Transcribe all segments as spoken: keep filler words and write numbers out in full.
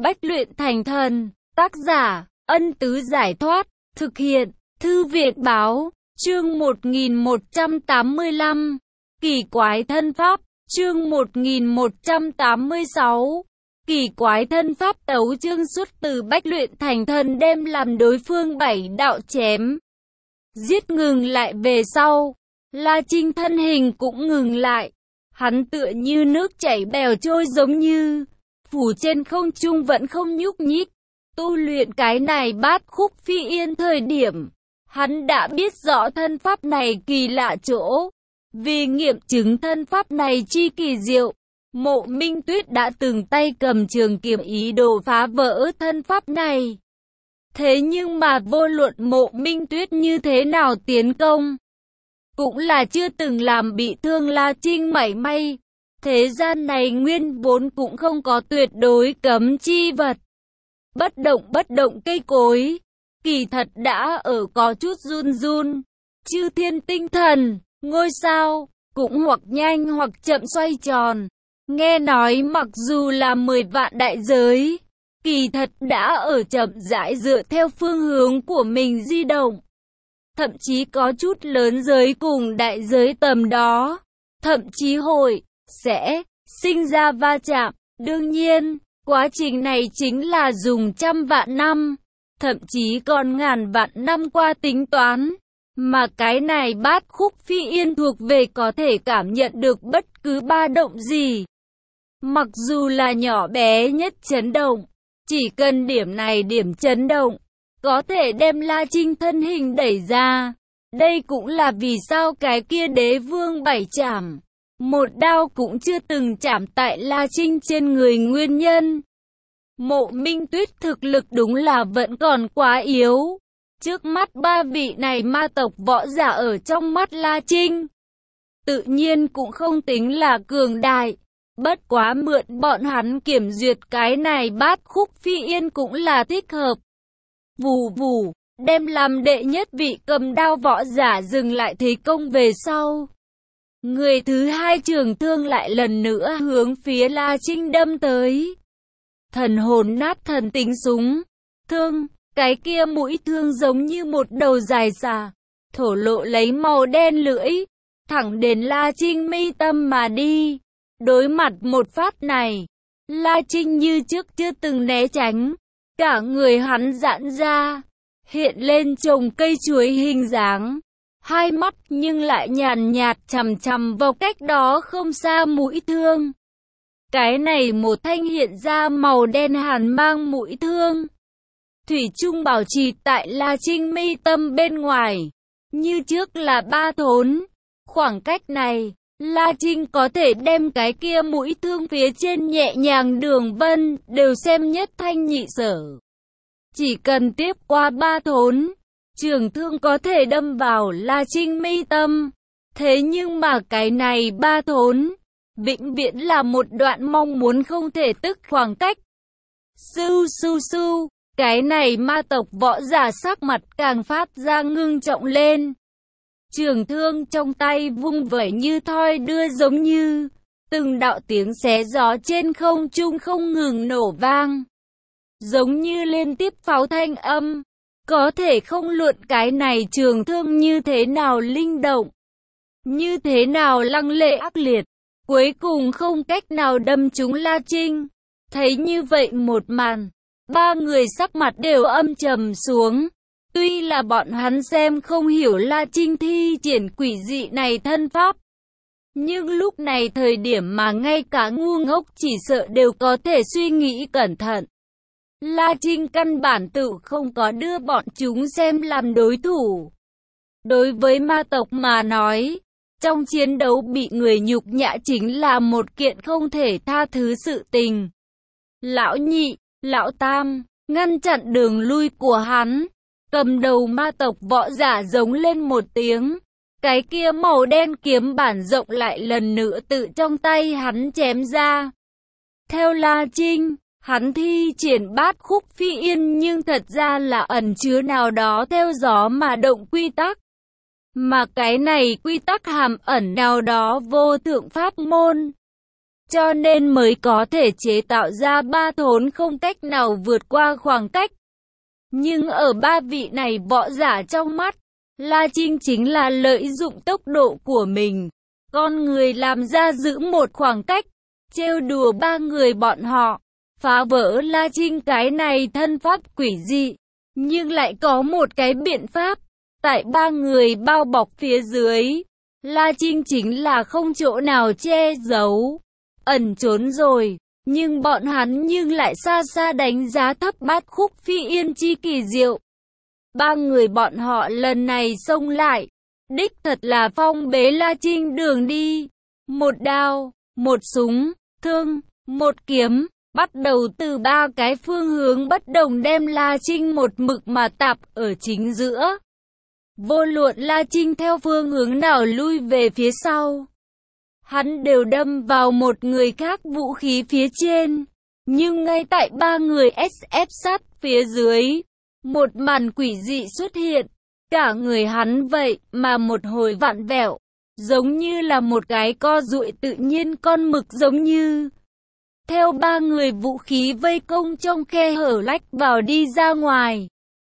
Bách luyện thành thần. Tác giả, Ân Tứ Giải Thoát. Thực hiện, Thư viện Báo. Chương một nghìn một trăm tám mươi lăm. Kỳ quái thân pháp. Chương một nghìn một trăm tám mươi sáu. Kỳ quái thân pháp. Tấu chương xuất từ Bách luyện thành thần đem làm đối phương bảy đạo chém giết ngừng lại về sau. La Trinh thân hình cũng ngừng lại. Hắn tựa như nước chảy bèo trôi giống như phủ trên không trung vẫn không nhúc nhích. Tu luyện cái này bát khúc phi yên thời điểm, hắn đã biết rõ thân pháp này kỳ lạ chỗ. Vì nghiệm chứng thân pháp này chi kỳ diệu, Mộ Minh Tuyết đã từng tay cầm trường kiếm ý đồ phá vỡ thân pháp này. Thế nhưng mà vô luận Mộ Minh Tuyết như thế nào tiến công, cũng là chưa từng làm bị thương La Trinh mảy may. Thế gian này nguyên vốn cũng không có tuyệt đối cấm chi vật. Bất động bất động cây cối, kỳ thật đã ở có chút run run. Chư thiên tinh thần, ngôi sao, cũng hoặc nhanh hoặc chậm xoay tròn. Nghe nói mặc dù là mười vạn đại giới, kỳ thật đã ở chậm rãi dựa theo phương hướng của mình di động. Thậm chí có chút lớn giới cùng đại giới tầm đó, thậm chí hội sẽ sinh ra va chạm. Đương nhiên, quá trình này chính là dùng trăm vạn năm, thậm chí còn ngàn vạn năm qua tính toán. Mà cái này bát khúc phi yên thuộc về có thể cảm nhận được bất cứ ba động gì. Mặc dù là nhỏ bé nhất chấn động, chỉ cần điểm này điểm chấn động, có thể đem La Trinh thân hình đẩy ra. Đây cũng là vì sao cái kia đế vương bảy chảm, một đao cũng chưa từng chạm tại La Trinh trên người nguyên nhân. Mộ Minh Tuyết thực lực đúng là vẫn còn quá yếu. Trước mắt ba vị này ma tộc võ giả ở trong mắt La Trinh, tự nhiên cũng không tính là cường đại. Bất quá mượn bọn hắn kiểm duyệt cái này bát khúc phi yên cũng là thích hợp. Vù vù, đem làm đệ nhất vị cầm đao võ giả dừng lại thế công về sau. Người thứ hai trường thương lại lần nữa hướng phía La Trinh đâm tới. Thần hồn nát thần tính súng. Thương, cái kia mũi thương giống như một đầu dài xà, thổ lộ lấy màu đen lưỡi, thẳng đến La Trinh mi tâm mà đi. Đối mặt một phát này, La Trinh như trước chưa từng né tránh. Cả người hắn giãn ra, hiện lên chồng cây chuối hình dáng. Hai mắt nhưng lại nhàn nhạt chằm chằm vào cách đó không xa mũi thương. Cái này một thanh hiện ra màu đen hàn mang mũi thương, thủy chung bảo trì tại La Trinh mi tâm bên ngoài, như trước là ba thốn. Khoảng cách này, La Trinh có thể đem cái kia mũi thương phía trên nhẹ nhàng đường vân đều xem nhất thanh nhị sở. Chỉ cần tiếp qua ba thốn, trường thương có thể đâm vào La Trinh mi tâm. Thế nhưng mà cái này ba thốn, vĩnh viễn là một đoạn mong muốn không thể tức khoảng cách. Su su su, cái này ma tộc võ giả sắc mặt càng phát ra ngưng trọng lên. Trường thương trong tay vung vẩy như thoi đưa giống như từng đạo tiếng xé gió trên không trung không ngừng nổ vang, giống như liên tiếp pháo thanh âm. Có thể không luận cái này trường thương như thế nào linh động, như thế nào lăng lệ ác liệt, cuối cùng không cách nào đâm trúng La Trinh. Thấy như vậy một màn, ba người sắc mặt đều âm trầm xuống. Tuy là bọn hắn xem không hiểu La Trinh thi triển quỷ dị này thân pháp, nhưng lúc này thời điểm mà ngay cả ngu ngốc chỉ sợ đều có thể suy nghĩ cẩn thận. La Trinh căn bản tự không có đưa bọn chúng xem làm đối thủ. Đối với ma tộc mà nói, trong chiến đấu bị người nhục nhã chính là một kiện không thể tha thứ sự tình. Lão nhị, lão tam, ngăn chặn đường lui của hắn. Cầm đầu ma tộc võ giả giống lên một tiếng. Cái kia màu đen kiếm bản rộng lại lần nữa tự trong tay hắn chém ra. Theo La Trinh, hắn thi triển bát khúc phi yên nhưng thật ra là ẩn chứa nào đó theo gió mà động quy tắc. Mà cái này quy tắc hàm ẩn nào đó vô thượng pháp môn. cho nên mới có thể chế tạo ra ba thốn không cách nào vượt qua khoảng cách. Nhưng ở ba vị này võ giả trong mắt, La Trinh chính là lợi dụng tốc độ của mình, con người làm ra giữ một khoảng cách, trêu đùa ba người bọn họ, phá vỡ La Trinh cái này thân pháp quỷ dị. Nhưng lại có một cái biện pháp, tại ba người bao bọc phía dưới, La Trinh chính là không chỗ nào che giấu, ẩn trốn rồi. Nhưng bọn hắn nhưng lại xa xa đánh giá thấp Bát Khúc Phi Yên chi kỳ diệu. Ba người bọn họ lần này xông lại, đích thật là phong bế La Trinh đường đi. Một đao, một súng, thương, một kiếm, bắt đầu từ ba cái phương hướng bất đồng đem La Trinh một mực mà tạp ở chính giữa. Vô luận La Trinh theo phương hướng nào lui về phía sau, hắn đều đâm vào một người khác vũ khí phía trên. Nhưng ngay tại ba người ép ép sát phía dưới, một màn quỷ dị xuất hiện. Cả người hắn vậy mà một hồi vặn vẹo, giống như là một cái co duỗi tự nhiên con mực giống như. Theo ba người vũ khí vây công trong khe hở lách vào đi ra ngoài.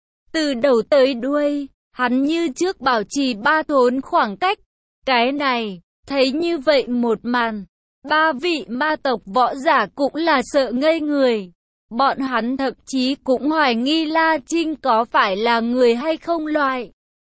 Từ đầu tới đuôi, hắn như trước bảo trì ba thốn khoảng cách. Cái này, thấy như vậy một màn, ba vị ma tộc võ giả cũng là sợ ngây người. Bọn hắn thậm chí cũng hoài nghi La Trinh có phải là người hay không loại.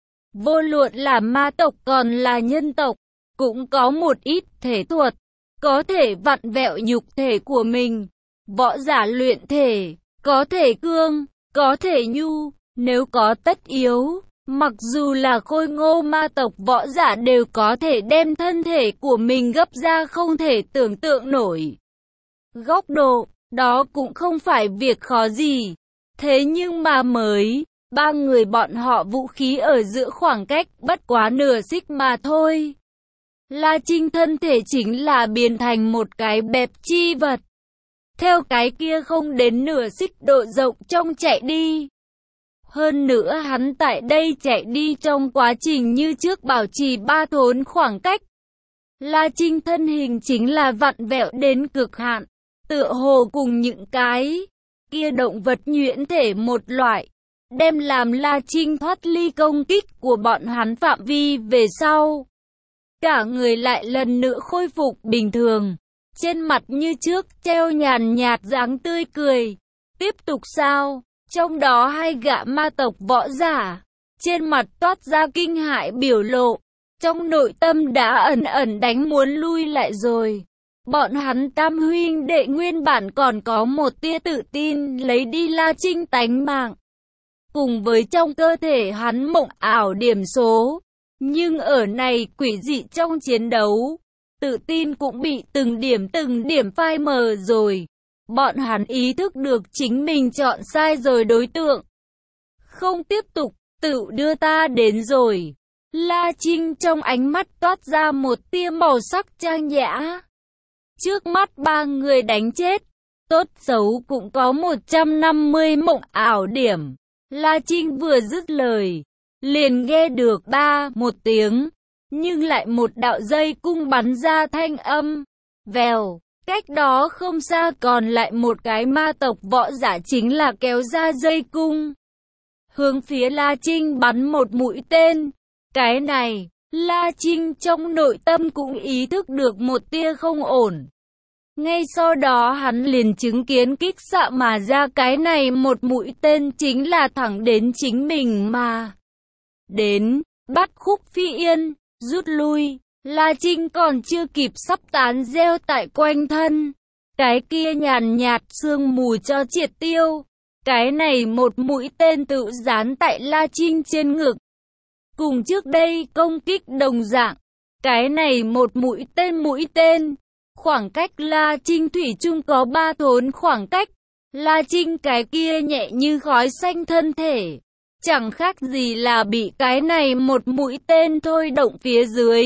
Vô luận là ma tộc còn là nhân tộc, cũng có một ít thể thuật, có thể vặn vẹo nhục thể của mình. Võ giả luyện thể, có thể cương, có thể nhu, nếu có tất yếu. Mặc dù là khôi ngô ma tộc võ giả đều có thể đem thân thể của mình gấp ra không thể tưởng tượng nổi. Góc độ, đó cũng không phải việc khó gì. Thế nhưng mà mới, ba người bọn họ vũ khí ở giữa khoảng cách bất quá nửa xích mà thôi. La Trinh thân thể chính là biến thành một cái bẹp chi vật. Theo cái kia không đến nửa xích độ rộng trong chạy đi. Hơn nữa hắn tại đây chạy đi trong quá trình như trước bảo trì ba thốn khoảng cách. La Trinh thân hình chính là vặn vẹo đến cực hạn, tựa hồ cùng những cái kia động vật nhuyễn thể một loại, đem làm La Trinh thoát ly công kích của bọn hắn phạm vi về sau. Cả người lại lần nữa khôi phục bình thường, trên mặt như trước treo nhàn nhạt dáng tươi cười. Tiếp tục sao? Trong đó hai gã ma tộc võ giả, trên mặt toát ra kinh hãi biểu lộ, trong nội tâm đã ẩn ẩn đánh muốn lui lại rồi. Bọn hắn tam huynh đệ nguyên bản còn có một tia tự tin lấy đi La Trinh tánh mạng, cùng với trong cơ thể hắn mộng ảo điểm số. Nhưng ở này quỷ dị trong chiến đấu, tự tin cũng bị từng điểm từng điểm phai mờ rồi. Bọn hắn ý thức được chính mình chọn sai rồi đối tượng. Không tiếp tục, tự đưa ta đến rồi. La Trinh trong ánh mắt toát ra một tia màu sắc trang nhã. Trước mắt ba người đánh chết, tốt xấu cũng có một trăm năm mươi mộng ảo điểm. La Trinh vừa dứt lời, liền nghe được ba một tiếng, nhưng lại một đạo dây cung bắn ra thanh âm. Vèo, cách đó không xa còn lại một cái ma tộc võ giả chính là kéo ra dây cung, hướng phía La Trinh bắn một mũi tên. Cái này, La Trinh trong nội tâm cũng ý thức được một tia không ổn. Ngay sau đó hắn liền chứng kiến kích xạ mà ra cái này một mũi tên chính là thẳng đến chính mình mà. Đến, Bát Khúc Phi Yên, rút lui, La Trinh còn chưa kịp sắp tán gieo tại quanh thân. Cái kia nhàn nhạt sương mù cho triệt tiêu. Cái này một mũi tên tự dán tại La Trinh trên ngực. Cùng trước đây công kích đồng dạng. Cái này một mũi tên mũi tên. Khoảng cách La Trinh thủy chung có ba thốn khoảng cách. La Trinh cái kia nhẹ như khói xanh thân thể, chẳng khác gì là bị cái này một mũi tên thôi động phía dưới.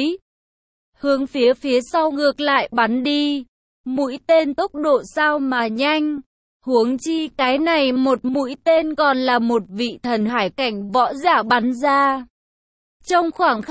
Hướng phía phía sau ngược lại bắn đi. Mũi tên tốc độ sao mà nhanh. Huống chi cái này một mũi tên còn là một vị thần hải cảnh võ giả bắn ra. Trong khoảng khắc,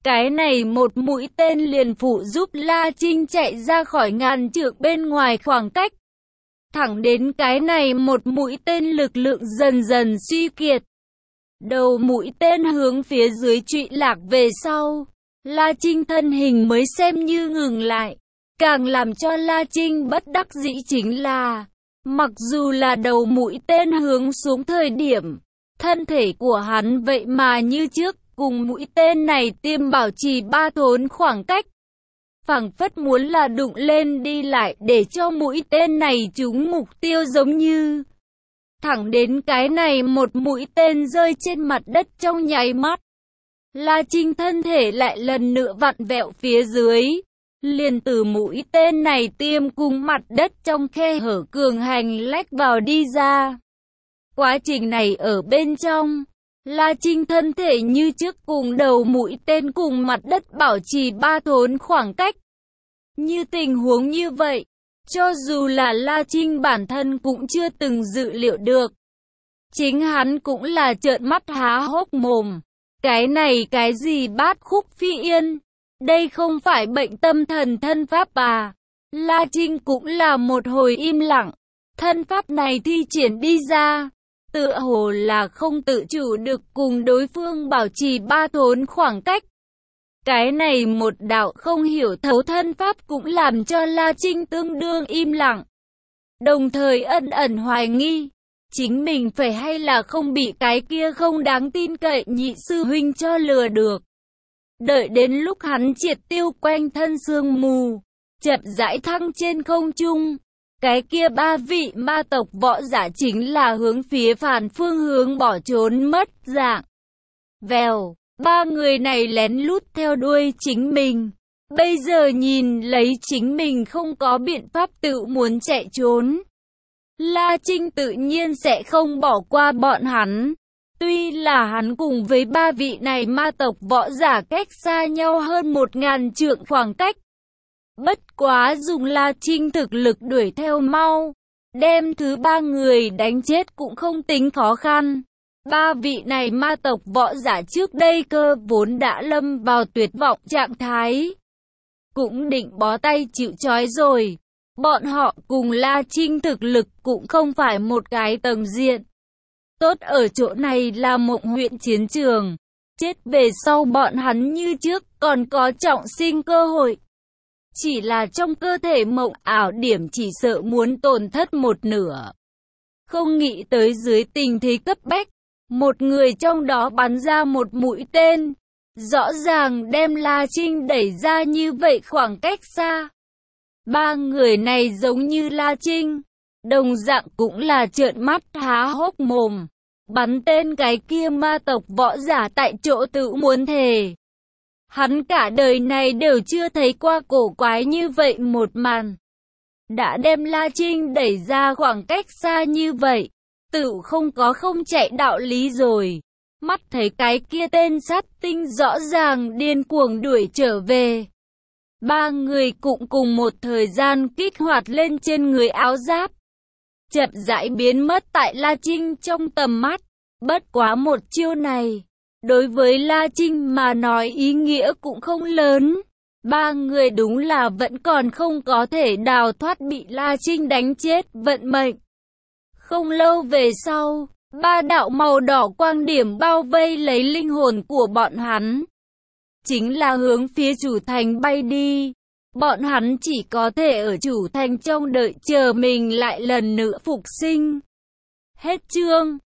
Cái này một mũi tên liền phụ giúp La Trinh chạy ra khỏi ngàn trượng bên ngoài khoảng cách. Thẳng đến cái này một mũi tên lực lượng dần dần suy kiệt. Đầu mũi tên hướng phía dưới trụy lạc về sau. La Trinh thân hình mới xem như ngừng lại. Càng làm cho La Trinh bất đắc dĩ chính là, mặc dù là đầu mũi tên hướng xuống thời điểm, thân thể của hắn vậy mà như trước, cùng mũi tên này tiêm bảo trì ba thốn khoảng cách. Phảng phất muốn là đụng lên đi lại để cho mũi tên này trúng mục tiêu giống như. Thẳng đến cái này một mũi tên rơi trên mặt đất trong nháy mắt. La Trinh thân thể lại lần nữa vặn vẹo phía dưới. Liền từ mũi tên này tiêm cùng mặt đất trong khe hở cường hành lách vào đi ra. Quá trình này ở bên trong, La Trinh thân thể như trước cùng đầu mũi tên cùng mặt đất bảo trì ba thốn khoảng cách. Như tình huống như vậy, cho dù là La Trinh bản thân cũng chưa từng dự liệu được. Chính hắn cũng là trợn mắt há hốc mồm. Cái này cái gì bát khúc phi yên? Đây không phải bệnh tâm thần thân pháp à? La Trinh cũng là một hồi im lặng. Thân pháp này thi triển đi ra, tựa hồ là không tự chủ được cùng đối phương bảo trì ba thốn khoảng cách. Cái này một đạo không hiểu thấu thân pháp cũng làm cho La Trinh tương đương im lặng. Đồng thời ẩn ẩn hoài nghi, chính mình phải hay là không bị cái kia không đáng tin cậy nhị sư huynh cho lừa được. Đợi đến lúc hắn triệt tiêu quanh thân sương mù, chậm rãi thăng trên không trung, cái kia ba vị ma tộc võ giả chính là hướng phía phản phương hướng bỏ trốn mất dạng. Vèo, ba người này lén lút theo đuôi chính mình. Bây giờ nhìn lấy chính mình không có biện pháp tự muốn chạy trốn. La Trinh tự nhiên sẽ không bỏ qua bọn hắn. Tuy là hắn cùng với ba vị này ma tộc võ giả cách xa nhau hơn một ngàn trượng khoảng cách. Bất quá dùng La Trinh thực lực đuổi theo mau, đem thứ ba người đánh chết cũng không tính khó khăn. Ba vị này ma tộc võ giả trước đây cơ vốn đã lâm vào tuyệt vọng trạng thái. Cũng định bó tay chịu trói rồi. Bọn họ cùng La Trinh thực lực cũng không phải một cái tầng diện. Tốt ở chỗ này là Mộng huyện chiến trường. Chết về sau bọn hắn như trước còn có trọng sinh cơ hội. Chỉ là trong cơ thể mộng ảo điểm chỉ sợ muốn tổn thất một nửa. Không nghĩ tới dưới tình thế cấp bách, một người trong đó bắn ra một mũi tên. Rõ ràng đem La Trinh đẩy ra như vậy khoảng cách xa. Ba người này giống như La Trinh, đồng dạng cũng là trợn mắt há hốc mồm. Bắn tên cái kia ma tộc võ giả tại chỗ tự muốn thề. Hắn cả đời này đều chưa thấy qua cổ quái như vậy một màn. Đã đem La Trinh đẩy ra khoảng cách xa như vậy, tự không có không chạy đạo lý rồi. Mắt thấy cái kia tên sát tinh rõ ràng điên cuồng đuổi trở về. Ba người cũng cùng một thời gian kích hoạt lên trên người áo giáp. Chậm rãi biến mất tại La Trinh trong tầm mắt. Bất quá một chiêu này, đối với La Trinh mà nói ý nghĩa cũng không lớn. Ba người đúng là vẫn còn không có thể đào thoát bị La Trinh đánh chết vận mệnh. Không lâu về sau, ba đạo màu đỏ quang điểm bao vây lấy linh hồn của bọn hắn. Chính là hướng phía chủ thành bay đi. Bọn hắn chỉ có thể ở chủ thành trong đợi chờ mình lại lần nữa phục sinh. Hết chương.